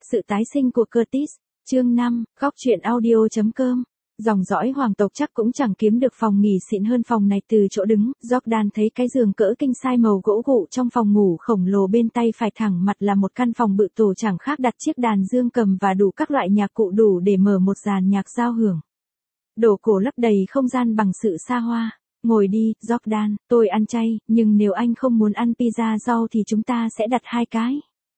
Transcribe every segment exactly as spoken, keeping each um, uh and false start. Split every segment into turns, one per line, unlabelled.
Sự tái sinh của Curtis, chương năm, góc truyện audio chấm com. Dòng dõi hoàng tộc chắc cũng chẳng kiếm được phòng nghỉ xịn hơn phòng này. Từ chỗ đứng, Jordan thấy cái giường cỡ kinh size màu gỗ gụ trong phòng ngủ khổng lồ, bên tay phải thẳng mặt là một căn phòng bự tổ chẳng khác đặt chiếc đàn dương cầm và đủ các loại nhạc cụ đủ để mở một dàn nhạc giao hưởng. Đồ cổ lấp đầy không gian bằng sự xa hoa. Ngồi đi, Jordan, tôi ăn chay, nhưng nếu anh không muốn ăn pizza rau thì chúng ta sẽ đặt hai cái.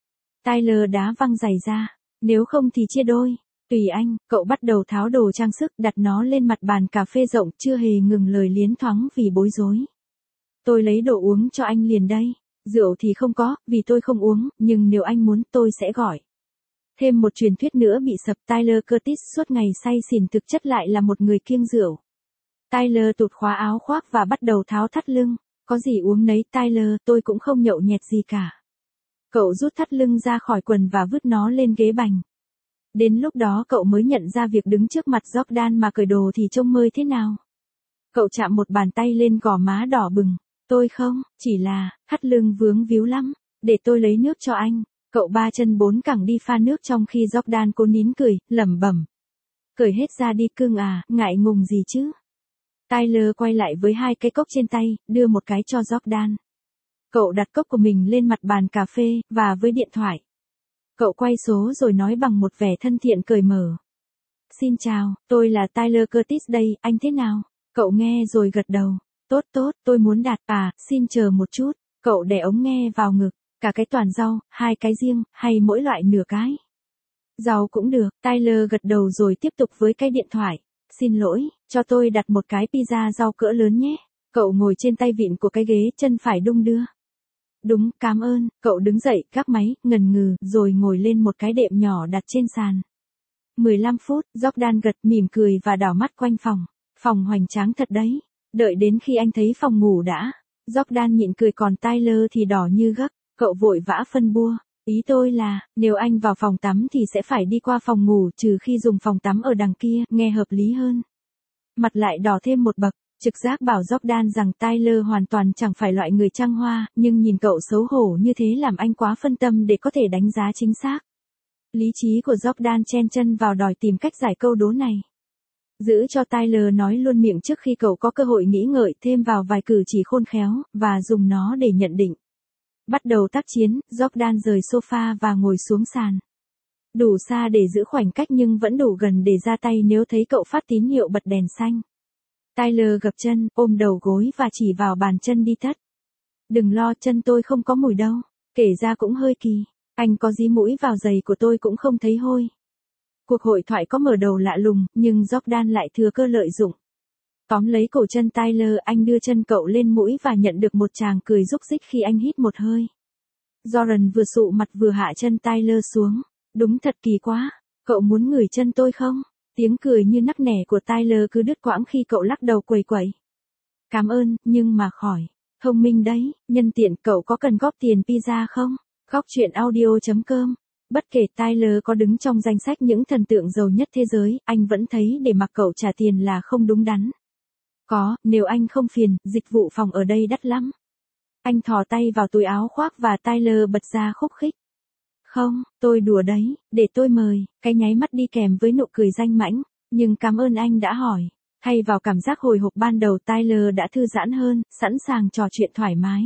Tyler đá văng giày ra. Nếu không thì chia đôi. Tùy anh. Cậu bắt đầu tháo đồ trang sức, đặt nó lên mặt bàn cà phê rộng, chưa hề ngừng lời liến thoáng vì bối rối. Tôi lấy đồ uống cho anh liền đây. Rượu thì không có, vì tôi không uống, nhưng nếu anh muốn tôi sẽ gọi. Thêm một truyền thuyết nữa bị sập. Tyler Curtis suốt ngày say xỉn, thực chất lại là một người kiêng rượu. Tyler tụt khóa áo khoác và bắt đầu tháo thắt lưng. Có gì uống nấy Tyler, tôi cũng không nhậu nhẹt gì cả. Cậu rút thắt lưng ra khỏi quần và vứt nó lên ghế bành. Đến lúc đó cậu mới nhận ra việc đứng trước mặt Jordan mà cởi đồ thì trông mơi thế nào. Cậu chạm một bàn tay lên gò má đỏ bừng. Tôi không, chỉ là, thắt lưng vướng víu lắm. Để tôi lấy nước cho anh. Cậu ba chân bốn cẳng đi pha nước trong khi Jordan cố nín cười, lẩm bẩm. Cởi hết ra đi cưng à, ngại ngùng gì chứ. Tyler quay lại với hai cái cốc trên tay, đưa một cái cho Jordan. Cậu đặt cốc của mình lên mặt bàn cà phê, và với điện thoại. Cậu quay số rồi nói bằng một vẻ thân thiện cởi mở. Xin chào, tôi là Tyler Curtis đây, anh thế nào? Cậu nghe rồi gật đầu. Tốt tốt, tôi muốn đặt, à, xin chờ một chút. Cậu đè ống nghe vào ngực, cả cái toàn rau, hai cái riêng, hay mỗi loại nửa cái? Rau cũng được, Tyler gật đầu rồi tiếp tục với cái điện thoại. Xin lỗi, cho tôi đặt một cái pizza rau cỡ lớn nhé. Cậu ngồi trên tay vịn của cái ghế, chân phải đung đưa. Đúng, cảm ơn. Cậu đứng dậy, gác máy, ngần ngừ, rồi ngồi lên một cái đệm nhỏ đặt trên sàn. mười lăm phút, Jordan gật, mỉm cười và đảo mắt quanh phòng. Phòng hoành tráng thật đấy. Đợi đến khi anh thấy phòng ngủ đã. Jordan nhịn cười, còn Tyler thì đỏ như gấc. Cậu vội vã phân bua. Ý tôi là, nếu anh vào phòng tắm thì sẽ phải đi qua phòng ngủ, trừ khi dùng phòng tắm ở đằng kia, nghe hợp lý hơn. Mặt lại đỏ thêm một bậc. Trực giác bảo Jordan rằng Tyler hoàn toàn chẳng phải loại người trăng hoa, nhưng nhìn cậu xấu hổ như thế làm anh quá phân tâm để có thể đánh giá chính xác. Lý trí của Jordan chen chân vào đòi tìm cách giải câu đố này. Giữ cho Tyler nói luôn miệng trước khi cậu có cơ hội nghĩ ngợi, thêm vào vài cử chỉ khôn khéo, và dùng nó để nhận định. Bắt đầu tác chiến, Jordan rời sofa và ngồi xuống sàn. Đủ xa để giữ khoảnh cách nhưng vẫn đủ gần để ra tay nếu thấy cậu phát tín hiệu bật đèn xanh. Tyler gập chân, ôm đầu gối và chỉ vào bàn chân đi thất. Đừng lo, chân tôi không có mùi đâu. Kể ra cũng hơi kỳ. Anh có dí mũi vào giày của tôi cũng không thấy hôi. Cuộc hội thoại có mở đầu lạ lùng, nhưng Jordan lại thừa cơ lợi dụng. Tóm lấy cổ chân Tyler, anh đưa chân cậu lên mũi và nhận được một tràng cười rúc rích khi anh hít một hơi. Jordan vừa sụ mặt vừa hạ chân Tyler xuống. Đúng thật kỳ quá. Cậu muốn ngửi chân tôi không? Tiếng cười như nắc nẻ của Tyler cứ đứt quãng khi cậu lắc đầu quẩy quẩy. Cảm ơn, nhưng mà khỏi. Thông minh đấy, nhân tiện cậu có cần góp tiền pizza không? Góc truyện audio chấm com. Bất kể Tyler có đứng trong danh sách những thần tượng giàu nhất thế giới, anh vẫn thấy để mặc cậu trả tiền là không đúng đắn. Có, nếu anh không phiền, dịch vụ phòng ở đây đắt lắm. Anh thò tay vào túi áo khoác và Tyler bật ra khúc khích. Không, tôi đùa đấy, để tôi mời. Cái nháy mắt đi kèm với nụ cười danh mãnh. Nhưng cảm ơn anh đã hỏi. Thay vào cảm giác hồi hộp ban đầu, Tyler đã thư giãn hơn, sẵn sàng trò chuyện thoải mái.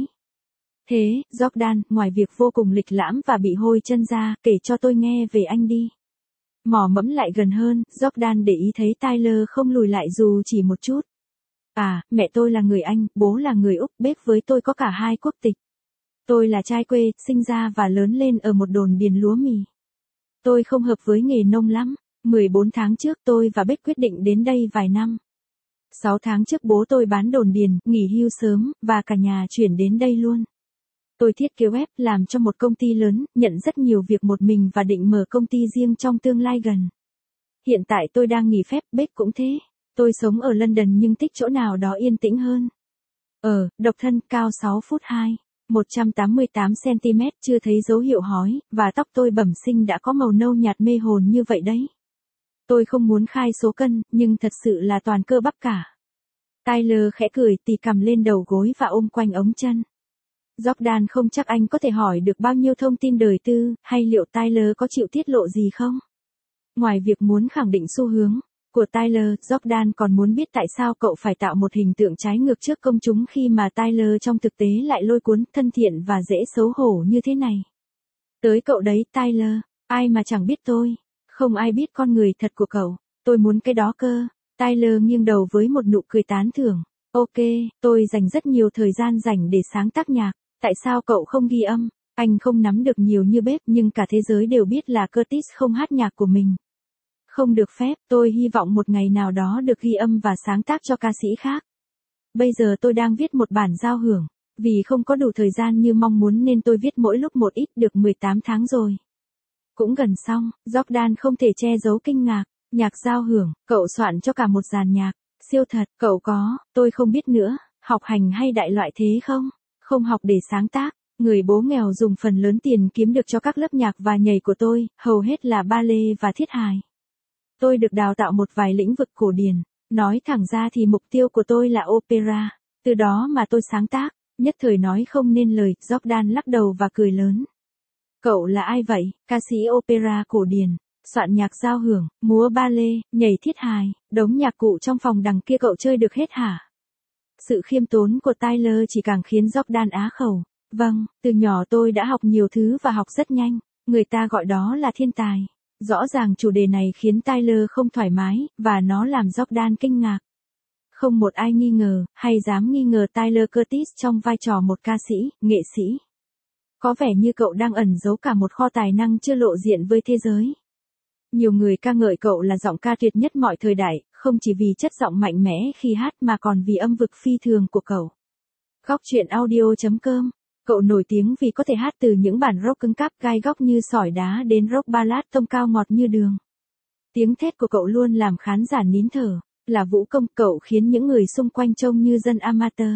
Thế, Jordan, ngoài việc vô cùng lịch lãm và bị hôi chân ra, kể cho tôi nghe về anh đi. Mò mẫm lại gần hơn, Jordan để ý thấy Tyler không lùi lại dù chỉ một chút. À, mẹ tôi là người Anh, bố là người Úc, bếp với tôi có cả hai quốc tịch. Tôi là trai quê, sinh ra và lớn lên ở một đồn điền lúa mì. Tôi không hợp với nghề nông lắm. mười bốn tháng trước tôi và Bích quyết định đến đây vài năm. sáu tháng trước bố tôi bán đồn điền, nghỉ hưu sớm, và cả nhà chuyển đến đây luôn. Tôi thiết kế web, làm cho một công ty lớn, nhận rất nhiều việc một mình và định mở công ty riêng trong tương lai gần. Hiện tại tôi đang nghỉ phép, Bích cũng thế. Tôi sống ở London nhưng thích chỗ nào đó yên tĩnh hơn. Ờ, độc thân, cao sáu phút hai. một trăm tám mươi tám xăng-ti-mét, chưa thấy dấu hiệu hói, và tóc tôi bẩm sinh đã có màu nâu nhạt mê hồn như vậy đấy. Tôi không muốn khai số cân, nhưng thật sự là toàn cơ bắp cả. Tyler khẽ cười, tì cằm lên đầu gối và ôm quanh ống chân. Jordan không chắc anh có thể hỏi được bao nhiêu thông tin đời tư, hay liệu Tyler có chịu tiết lộ gì không? Ngoài việc muốn khẳng định xu hướng của Tyler, Jordan còn muốn biết tại sao cậu phải tạo một hình tượng trái ngược trước công chúng khi mà Tyler trong thực tế lại lôi cuốn, thân thiện và dễ xấu hổ như thế này. Tới cậu đấy Tyler, ai mà chẳng biết tôi, không ai biết con người thật của cậu, tôi muốn cái đó cơ. Tyler nghiêng đầu với một nụ cười tán thưởng. Ok, tôi dành rất nhiều thời gian rảnh để sáng tác nhạc, tại sao cậu không ghi âm? Anh không nắm được nhiều như bếp nhưng cả thế giới đều biết là Curtis không hát nhạc của mình. Không được phép, tôi hy vọng một ngày nào đó được ghi âm và sáng tác cho ca sĩ khác. Bây giờ tôi đang viết một bản giao hưởng, vì không có đủ thời gian như mong muốn nên tôi viết mỗi lúc một ít được mười tám tháng rồi. Cũng gần xong, Jordan không thể che giấu kinh ngạc, nhạc giao hưởng, cậu soạn cho cả một dàn nhạc, siêu thật, cậu có, tôi không biết nữa, học hành hay đại loại thế không? Không học để sáng tác, người bố nghèo dùng phần lớn tiền kiếm được cho các lớp nhạc và nhảy của tôi, hầu hết là ballet và thiết hài. Tôi được đào tạo một vài lĩnh vực cổ điển, nói thẳng ra thì mục tiêu của tôi là opera, từ đó mà tôi sáng tác, nhất thời nói không nên lời, Jordan lắc đầu và cười lớn. Cậu là ai vậy, ca sĩ opera cổ điển, soạn nhạc giao hưởng, múa ballet, nhảy thiết hài, đống nhạc cụ trong phòng đằng kia cậu chơi được hết hả? Sự khiêm tốn của Tyler chỉ càng khiến Jordan á khẩu. Vâng, từ nhỏ tôi đã học nhiều thứ và học rất nhanh, người ta gọi đó là thiên tài. Rõ ràng chủ đề này khiến Tyler không thoải mái, và nó làm Jordan kinh ngạc. Không một ai nghi ngờ, hay dám nghi ngờ Tyler Curtis trong vai trò một ca sĩ, nghệ sĩ. Có vẻ như cậu đang ẩn giấu cả một kho tài năng chưa lộ diện với thế giới. Nhiều người ca ngợi cậu là giọng ca tuyệt nhất mọi thời đại, không chỉ vì chất giọng mạnh mẽ khi hát mà còn vì âm vực phi thường của cậu. Góc truyện audio chấm com. Cậu nổi tiếng vì có thể hát từ những bản rock cứng cáp gai góc như sỏi đá đến rock ballad tông cao ngọt như đường. Tiếng thét của cậu luôn làm khán giả nín thở, là vũ công, cậu khiến những người xung quanh trông như dân amateur.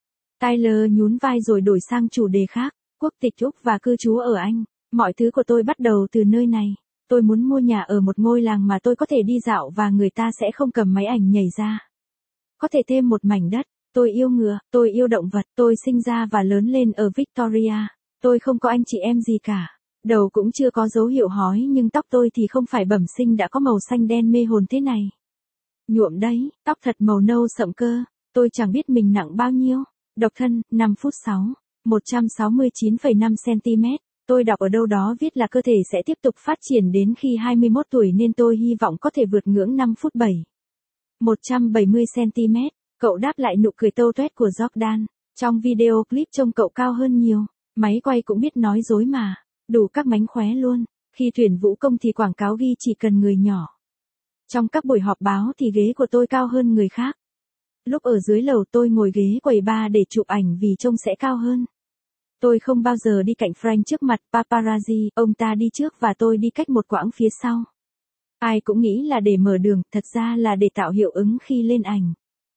Tyler nhún vai rồi đổi sang chủ đề khác, quốc tịch Úc và cư trú ở Anh. Mọi thứ của tôi bắt đầu từ nơi này. Tôi muốn mua nhà ở một ngôi làng mà tôi có thể đi dạo và người ta sẽ không cầm máy ảnh nhảy ra. Có thể thêm một mảnh đất. Tôi yêu ngựa, tôi yêu động vật, tôi sinh ra và lớn lên ở Victoria. Tôi không có anh chị em gì cả. Đầu cũng chưa có dấu hiệu hói nhưng tóc tôi thì không phải bẩm sinh đã có màu xanh đen mê hồn thế này. Nhuộm đấy, tóc thật màu nâu sậm cơ. Tôi chẳng biết mình nặng bao nhiêu. Độc thân, năm phút sáu, một trăm sáu mươi chín phẩy năm xăng-ti-mét. Tôi đọc ở đâu đó viết là cơ thể sẽ tiếp tục phát triển đến khi hai mươi mốt tuổi nên tôi hy vọng có thể vượt ngưỡng năm phút bảy, một trăm bảy mươi xăng-ti-mét. Cậu đáp lại nụ cười tâu tuét của Jordan. Trong video clip trông cậu cao hơn nhiều. Máy quay cũng biết nói dối mà. Đủ các mánh khóe luôn. Khi tuyển vũ công thì quảng cáo ghi chỉ cần người nhỏ. Trong các buổi họp báo thì ghế của tôi cao hơn người khác. Lúc ở dưới lầu tôi ngồi ghế quầy ba để chụp ảnh vì trông sẽ cao hơn. Tôi không bao giờ đi cạnh Frank trước mặt paparazzi, ông ta đi trước và tôi đi cách một quãng phía sau. Ai cũng nghĩ là để mở đường, thật ra là để tạo hiệu ứng khi lên ảnh.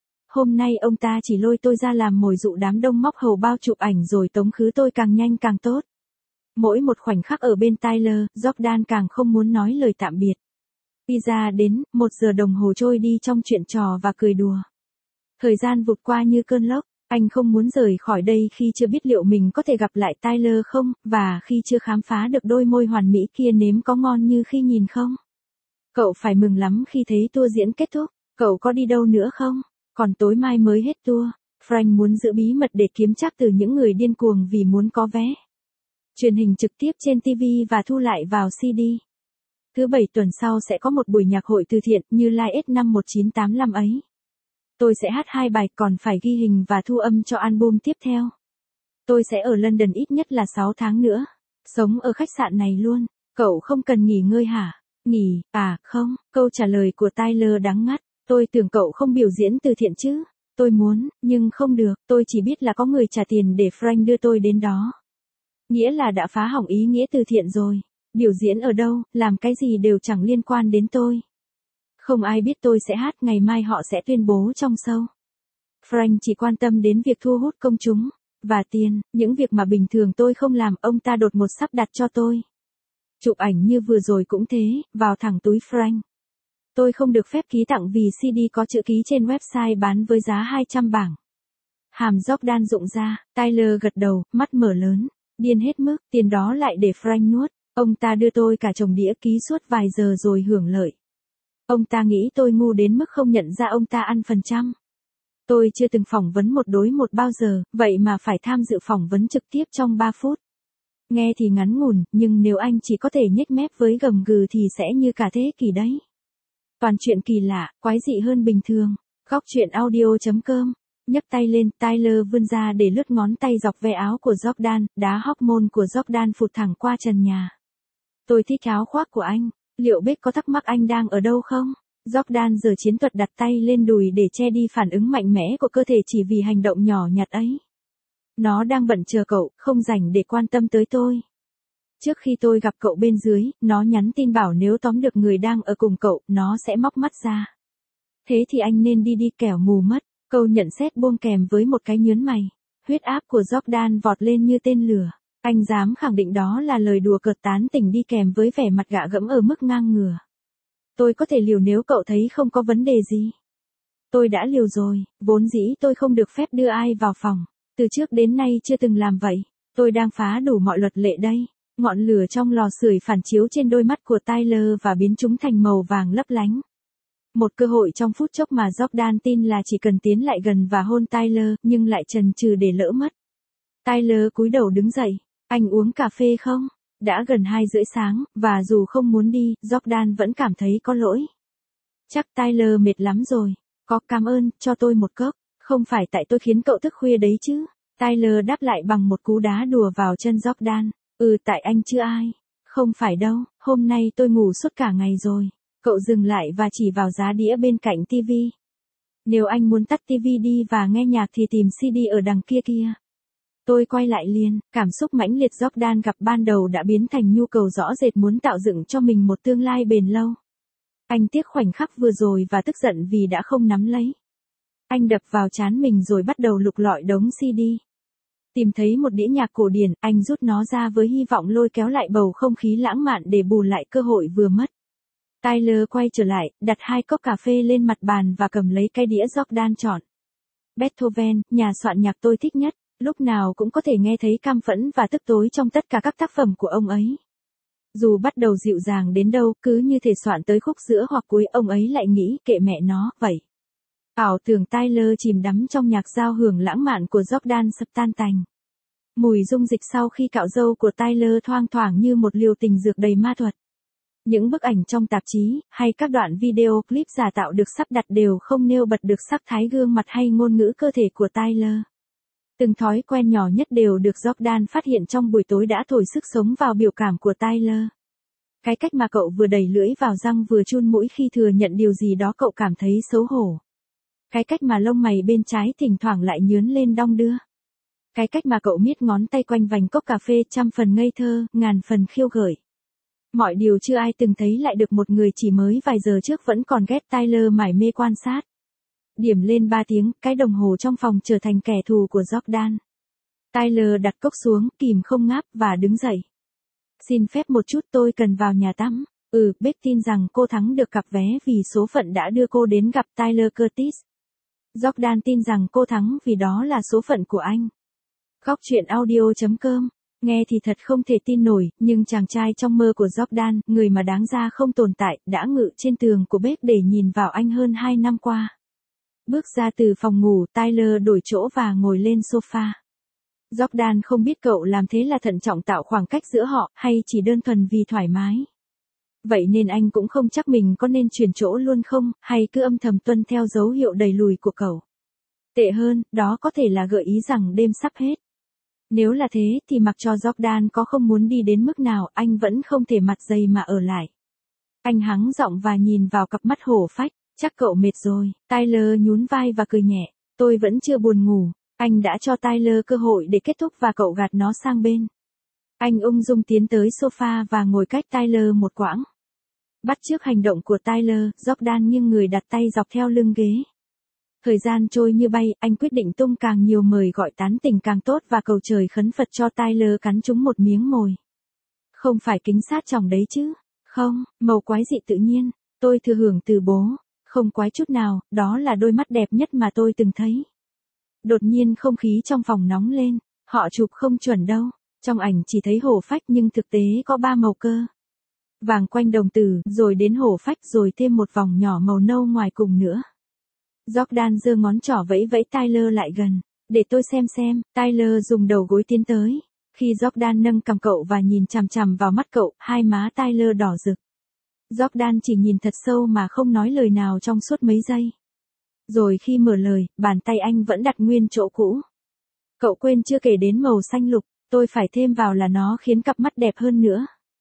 Hôm nay ông ta chỉ lôi tôi ra làm mồi dụ đám đông móc hầu bao chụp ảnh rồi tống khứ tôi càng nhanh càng tốt. Mỗi một khoảnh khắc ở bên Tyler, Jordan càng không muốn nói lời tạm biệt. Pizza đến, một giờ đồng hồ trôi đi trong chuyện trò và cười đùa. Thời gian vụt qua như cơn lốc, anh không muốn rời khỏi đây khi chưa biết liệu mình có thể gặp lại Tyler không, và khi chưa khám phá được đôi môi hoàn mỹ kia nếm có ngon như khi nhìn không. Cậu phải mừng lắm khi thấy tour diễn kết thúc, cậu có đi đâu nữa không? Còn tối mai mới hết tour. Frank muốn giữ bí mật để kiếm trác từ những người điên cuồng vì muốn có vé truyền hình trực tiếp trên ti vi và thu lại vào xê đê. Thứ bảy tuần sau sẽ có một buổi nhạc hội từ thiện như Live at năm một chín tám lăm ấy. Tôi sẽ hát hai bài còn phải ghi hình và thu âm cho album tiếp theo. Tôi sẽ ở London ít nhất là sáu tháng nữa. Sống ở khách sạn này luôn. Cậu không cần nghỉ ngơi hả? Nghỉ, à, không. Câu trả lời của Tyler đắng ngắt. Tôi tưởng cậu không biểu diễn từ thiện chứ. Tôi muốn, nhưng không được. Tôi chỉ biết là có người trả tiền để Frank đưa tôi đến đó. Nghĩa là đã phá hỏng ý nghĩa từ thiện rồi. Biểu diễn ở đâu, làm cái gì đều chẳng liên quan đến tôi. Không ai biết tôi sẽ hát, ngày mai họ sẽ tuyên bố trong show. Frank chỉ quan tâm đến việc thu hút công chúng. Và tiền, những việc mà bình thường tôi không làm, ông ta đột ngột sắp đặt cho tôi. Chụp ảnh như vừa rồi cũng thế, vào thẳng túi Frank. Tôi không được phép ký tặng vì xê đê có chữ ký trên website bán với giá hai trăm bảng. Hàm Jordan rụng ra, Tyler gật đầu, mắt mở lớn. Điên hết mức, tiền đó lại để Frank nuốt. Ông ta đưa tôi cả chồng đĩa ký suốt vài giờ rồi hưởng lợi. Ông ta nghĩ tôi ngu đến mức không nhận ra ông ta ăn phần trăm. Tôi chưa từng phỏng vấn một đối một bao giờ, vậy mà phải tham dự phỏng vấn trực tiếp trong ba phút. Nghe thì ngắn ngủn, nhưng nếu anh chỉ có thể nhếch mép với gầm gừ thì sẽ như cả thế kỷ đấy. Toàn chuyện kỳ lạ, quái dị hơn bình thường. Góc chuyện audio chấm com. Nhấc tay lên, Tyler vươn ra để lướt ngón tay dọc ve áo của Jordan, đá hormone của Jordan phụt thẳng qua trần nhà. Tôi thích áo khoác của anh, liệu Beck có thắc mắc anh đang ở đâu không? Jordan giờ chiến thuật đặt tay lên đùi để che đi phản ứng mạnh mẽ của cơ thể chỉ vì hành động nhỏ nhặt ấy. Nó đang bận chờ cậu, không rảnh để quan tâm tới tôi. Trước khi tôi gặp cậu bên dưới, nó nhắn tin bảo nếu tóm được người đang ở cùng cậu, nó sẽ móc mắt ra. Thế thì anh nên đi đi kẻo mù mất. Câu nhận xét buông kèm với một cái nhớn mày. Huyết áp của Jordan vọt lên như tên lửa. Anh dám khẳng định đó là lời đùa cợt tán tỉnh đi kèm với vẻ mặt gạ gẫm ở mức ngang ngửa. Tôi có thể liều nếu cậu thấy không có vấn đề gì. Tôi đã liều rồi, vốn dĩ tôi không được phép đưa ai vào phòng. Từ trước đến nay chưa từng làm vậy. Tôi đang phá đủ mọi luật lệ đây. Ngọn lửa trong lò sưởi phản chiếu trên đôi mắt của Tyler và biến chúng thành màu vàng lấp lánh. Một cơ hội trong phút chốc mà Jordan tin là chỉ cần tiến lại gần và hôn Tyler, nhưng lại chần chừ để lỡ mất. Tyler cúi đầu đứng dậy. Anh uống cà phê không? Đã gần hai rưỡi sáng, và dù không muốn đi, Jordan vẫn cảm thấy có lỗi. Chắc Tyler mệt lắm rồi. Có, cảm ơn, cho tôi một cốc. Không phải tại tôi khiến cậu thức khuya đấy chứ. Tyler đáp lại bằng một cú đá đùa vào chân Jordan. Ừ, tại anh chưa ai. Không phải đâu, hôm nay tôi ngủ suốt cả ngày rồi. Cậu dừng lại và chỉ vào giá đĩa bên cạnh tivi. Nếu anh muốn tắt tivi đi và nghe nhạc thì tìm xê đê ở đằng kia kia. Tôi quay lại liền, cảm xúc mãnh liệt Jordan gặp ban đầu đã biến thành nhu cầu rõ rệt muốn tạo dựng cho mình một tương lai bền lâu. Anh tiếc khoảnh khắc vừa rồi và tức giận vì đã không nắm lấy. Anh đập vào trán mình rồi bắt đầu lục lọi đống xê đê. Tìm thấy một đĩa nhạc cổ điển, anh rút nó ra với hy vọng lôi kéo lại bầu không khí lãng mạn để bù lại cơ hội vừa mất. Tyler quay trở lại, đặt hai cốc cà phê lên mặt bàn và cầm lấy cái đĩa Jordan chọn. Beethoven, nhà soạn nhạc tôi thích nhất, lúc nào cũng có thể nghe thấy cam phẫn và tức tối trong tất cả các tác phẩm của ông ấy. Dù bắt đầu dịu dàng đến đâu, cứ như thể soạn tới khúc giữa hoặc cuối ông ấy lại nghĩ kệ mẹ nó, vậy. Ảo tưởng Tyler chìm đắm trong nhạc giao hưởng lãng mạn của Jordan sập tan tành. Mùi dung dịch sau khi cạo râu của Tyler thoang thoảng như một liều tình dược đầy ma thuật. Những bức ảnh trong tạp chí, hay các đoạn video clip giả tạo được sắp đặt đều không nêu bật được sắc thái gương mặt hay ngôn ngữ cơ thể của Tyler. Từng thói quen nhỏ nhất đều được Jordan phát hiện trong buổi tối đã thổi sức sống vào biểu cảm của Tyler. Cái cách mà cậu vừa đẩy lưỡi vào răng vừa chun mũi khi thừa nhận điều gì đó cậu cảm thấy xấu hổ. Cái cách mà lông mày bên trái thỉnh thoảng lại nhướn lên đong đưa. Cái cách mà cậu miết ngón tay quanh vành cốc cà phê trăm phần ngây thơ, ngàn phần khiêu gợi. Mọi điều chưa ai từng thấy lại được một người chỉ mới vài giờ trước vẫn còn ghét Tyler mải mê quan sát. Điểm lên ba tiếng, cái đồng hồ trong phòng trở thành kẻ thù của Jordan. Tyler đặt cốc xuống, kìm không ngáp và đứng dậy. Xin phép một chút, tôi cần vào nhà tắm. Ừ, Beck tin rằng cô thắng được cặp vé vì số phận đã đưa cô đến gặp Tyler Curtis. Jordan tin rằng cô thắng vì đó là số phận của anh. Góc chuyện audio chấm com. Nghe thì thật không thể tin nổi, nhưng chàng trai trong mơ của Jordan, người mà đáng ra không tồn tại, đã ngự trên tường của Beck để nhìn vào anh hơn hai năm qua. Bước ra từ phòng ngủ, Tyler đổi chỗ và ngồi lên sofa. Jordan không biết cậu làm thế là thận trọng tạo khoảng cách giữa họ, hay chỉ đơn thuần vì thoải mái. Vậy nên anh cũng không chắc mình có nên chuyển chỗ luôn không, hay cứ âm thầm tuân theo dấu hiệu đẩy lùi của cậu. Tệ hơn, đó có thể là gợi ý rằng đêm sắp hết. Nếu là thế thì mặc cho Jordan có không muốn đi đến mức nào, anh vẫn không thể mặt dày mà ở lại. Anh hắng giọng và nhìn vào cặp mắt hổ phách. Chắc cậu mệt rồi. Tyler nhún vai và cười nhẹ. Tôi vẫn chưa buồn ngủ. Anh đã cho Tyler cơ hội để kết thúc và cậu gạt nó sang bên. Anh ung dung tiến tới sofa và ngồi cách Tyler một quãng. Bắt chước hành động của Tyler, Jordan nghiêng người đặt tay dọc theo lưng ghế. Thời gian trôi như bay, anh quyết định tung càng nhiều mời gọi tán tỉnh càng tốt và cầu trời khấn Phật cho Tyler cắn trúng một miếng mồi. Không phải kính sát tròng đấy chứ. Không, màu quái dị tự nhiên. Tôi thừa hưởng từ bố. Không quái chút nào, đó là đôi mắt đẹp nhất mà tôi từng thấy. Đột nhiên không khí trong phòng nóng lên, họ chụp không chuẩn đâu, trong ảnh chỉ thấy hổ phách nhưng thực tế có ba màu cơ. Vàng quanh đồng tử, rồi đến hổ phách rồi thêm một vòng nhỏ màu nâu ngoài cùng nữa. Jordan giơ ngón trỏ vẫy vẫy Tyler lại gần. Để tôi xem xem, Tyler dùng đầu gối tiến tới. Khi Jordan nâng cầm cậu và nhìn chằm chằm vào mắt cậu, hai má Tyler đỏ rực. Jordan chỉ nhìn thật sâu mà không nói lời nào trong suốt mấy giây. Rồi khi mở lời, bàn tay anh vẫn đặt nguyên chỗ cũ. Cậu quên chưa kể đến màu xanh lục, tôi phải thêm vào là nó khiến cặp mắt đẹp hơn nữa.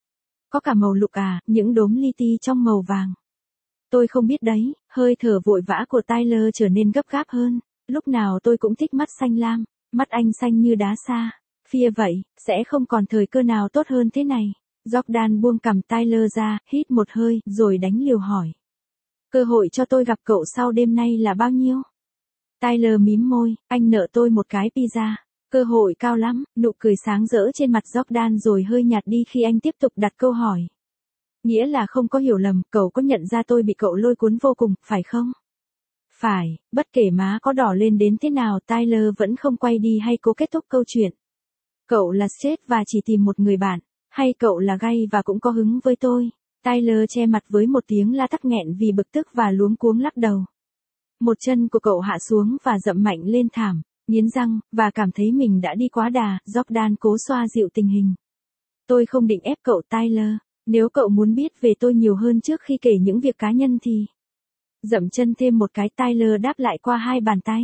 Có cả màu lục à, những đốm li ti trong màu vàng. Tôi không biết đấy, hơi thở vội vã của Tyler trở nên gấp gáp hơn. Lúc nào tôi cũng thích mắt xanh lam, mắt anh xanh như đá sa. Phia vậy, sẽ không còn thời cơ nào tốt hơn thế này. Jordan buông cằm Tyler ra, hít một hơi, rồi đánh liều hỏi. Cơ hội cho tôi gặp cậu sau đêm nay là bao nhiêu? Tyler mím môi, anh nợ tôi một cái pizza. Cơ hội cao lắm, nụ cười sáng rỡ trên mặt Jordan rồi hơi nhạt đi khi anh tiếp tục đặt câu hỏi. Nghĩa là không có hiểu lầm, cậu có nhận ra tôi bị cậu lôi cuốn vô cùng, phải không? Phải, bất kể má có đỏ lên đến thế nào Tyler vẫn không quay đi hay cố kết thúc câu chuyện. Cậu là straight và chỉ tìm một người bạn, hay cậu là gay và cũng có hứng với tôi? Tyler che mặt với một tiếng la tắc nghẹn vì bực tức và luống cuống lắc đầu. Một chân của cậu hạ xuống và dậm mạnh lên thảm, nghiến răng, và cảm thấy mình đã đi quá đà, Jordan cố xoa dịu tình hình. Tôi không định ép cậu Tyler, nếu cậu muốn biết về tôi nhiều hơn trước khi kể những việc cá nhân thì... Dậm chân thêm một cái Tyler đáp lại qua hai bàn tay.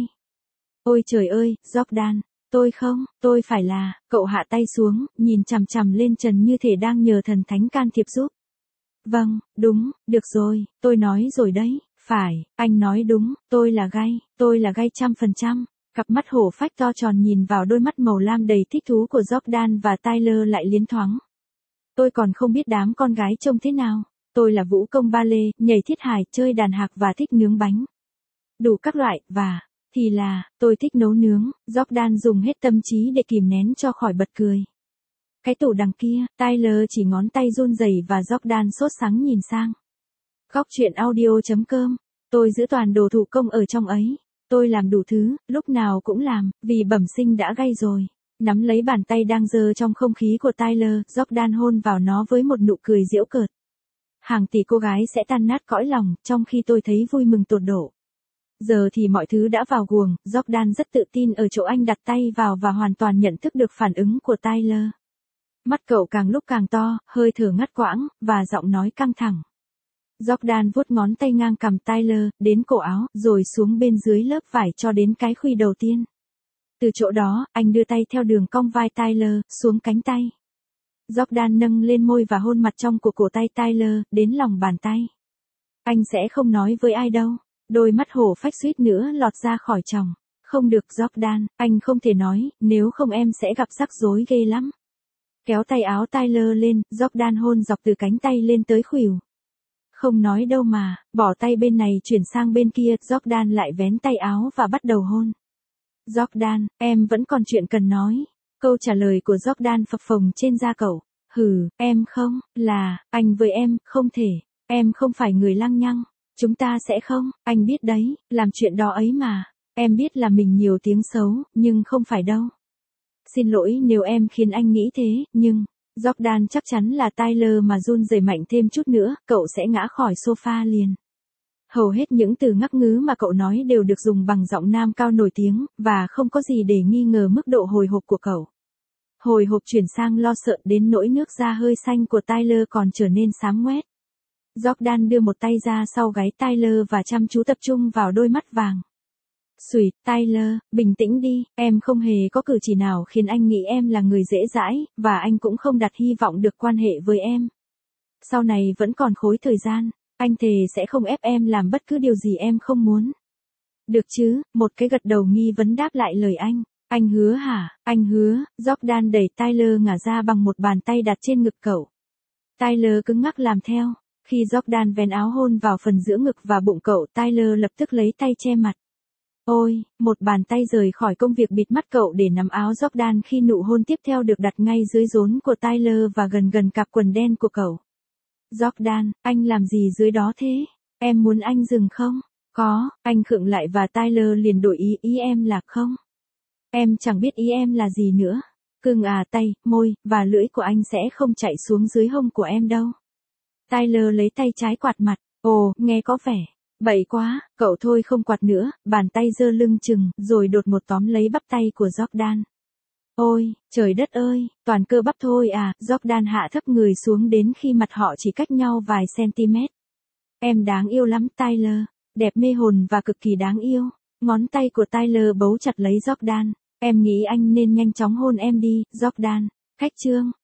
Ôi trời ơi, Jordan, tôi không, tôi phải là, cậu hạ tay xuống, nhìn chằm chằm lên trần như thể đang nhờ thần thánh can thiệp giúp. Vâng, đúng, được rồi, tôi nói rồi đấy, phải, anh nói đúng, tôi là gay, tôi là gay trăm phần trăm. Cặp mắt hổ phách to tròn nhìn vào đôi mắt màu lam đầy thích thú của Jordan và Tyler lại liến thoáng. Tôi còn không biết đám con gái trông thế nào. Tôi là vũ công ba lê, nhảy thiết hài, chơi đàn hạc và thích nướng bánh. Đủ các loại, và, thì là, tôi thích nấu nướng. Jordan dùng hết tâm trí để kìm nén cho khỏi bật cười. Cái tủ đằng kia, Tyler chỉ ngón tay run rẩy và Jordan sốt sắng nhìn sang. Góc truyện audio chấm com, tôi giữ toàn đồ thủ công ở trong ấy. Tôi làm đủ thứ, lúc nào cũng làm, vì bẩm sinh đã gay rồi. Nắm lấy bàn tay đang giơ trong không khí của Tyler, Jordan hôn vào nó với một nụ cười giễu cợt. Hàng tỷ cô gái sẽ tan nát cõi lòng, trong khi tôi thấy vui mừng tột độ. Giờ thì mọi thứ đã vào guồng, Jordan rất tự tin ở chỗ anh đặt tay vào và hoàn toàn nhận thức được phản ứng của Tyler. Mắt cậu càng lúc càng to, hơi thở ngắt quãng, và giọng nói căng thẳng. Jordan vuốt ngón tay ngang cằm Tyler, đến cổ áo, rồi xuống bên dưới lớp vải cho đến cái khuy đầu tiên. Từ chỗ đó, anh đưa tay theo đường cong vai Tyler, xuống cánh tay. Jordan nâng lên môi và hôn mặt trong của cổ tay Tyler, đến lòng bàn tay. Anh sẽ không nói với ai đâu. Đôi mắt hổ phách suýt nữa lọt ra khỏi tròng. Không được Jordan, anh không thể nói, nếu không em sẽ gặp rắc rối ghê lắm. Kéo tay áo Tyler lên, Jordan hôn dọc từ cánh tay lên tới khuỷu. Không nói đâu mà, bỏ tay bên này chuyển sang bên kia, Jordan lại vén tay áo và bắt đầu hôn. Jordan, em vẫn còn chuyện cần nói. Câu trả lời của Jordan phập phồng trên da cậu. Hừ, em không, là, anh với em, không thể. Em không phải người lăng nhăng. Chúng ta sẽ không, anh biết đấy, làm chuyện đó ấy mà. Em biết là mình nhiều tiếng xấu, nhưng không phải đâu. Xin lỗi nếu em khiến anh nghĩ thế, nhưng... Jordan chắc chắn là Tyler mà run rẩy mạnh thêm chút nữa, cậu sẽ ngã khỏi sofa liền. Hầu hết những từ ngắc ngứ mà cậu nói đều được dùng bằng giọng nam cao nổi tiếng, và không có gì để nghi ngờ mức độ hồi hộp của cậu. Hồi hộp chuyển sang lo sợ đến nỗi nước da hơi xanh của Tyler còn trở nên xám ngoét. Jordan đưa một tay ra sau gáy Tyler và chăm chú tập trung vào đôi mắt vàng. Sweet, Tyler, bình tĩnh đi, em không hề có cử chỉ nào khiến anh nghĩ em là người dễ dãi, và anh cũng không đặt hy vọng được quan hệ với em. Sau này vẫn còn khối thời gian, anh thề sẽ không ép em làm bất cứ điều gì em không muốn. Được chứ, một cái gật đầu nghi vấn đáp lại lời anh. Anh hứa hả, anh hứa, Jordan đẩy Tyler ngả ra bằng một bàn tay đặt trên ngực cậu. Tyler cứng ngắc làm theo. Khi Jordan vén áo hôn vào phần giữa ngực và bụng cậu, Tyler lập tức lấy tay che mặt. Ôi, một bàn tay rời khỏi công việc bịt mắt cậu để nắm áo Jordan khi nụ hôn tiếp theo được đặt ngay dưới rốn của Tyler và gần gần cặp quần đen của cậu. Jordan, anh làm gì dưới đó thế? Em muốn anh dừng không? Có, anh khựng lại và Tyler liền đổi ý, ý em là không. Em chẳng biết ý em là gì nữa. Cưng à, tay, môi, và lưỡi của anh sẽ không chạy xuống dưới hông của em đâu. Tyler lấy tay trái quạt mặt. Ồ, nghe có vẻ bậy quá, cậu thôi không quạt nữa, bàn tay giơ lưng chừng, rồi đột một tóm lấy bắp tay của Jordan. Ôi, trời đất ơi, toàn cơ bắp thôi à, Jordan hạ thấp người xuống đến khi mặt họ chỉ cách nhau vài cm. Em đáng yêu lắm Tyler, đẹp mê hồn và cực kỳ đáng yêu. Ngón tay của Tyler bấu chặt lấy Jordan. Em nghĩ anh nên nhanh chóng hôn em đi, Jordan. Khách trương.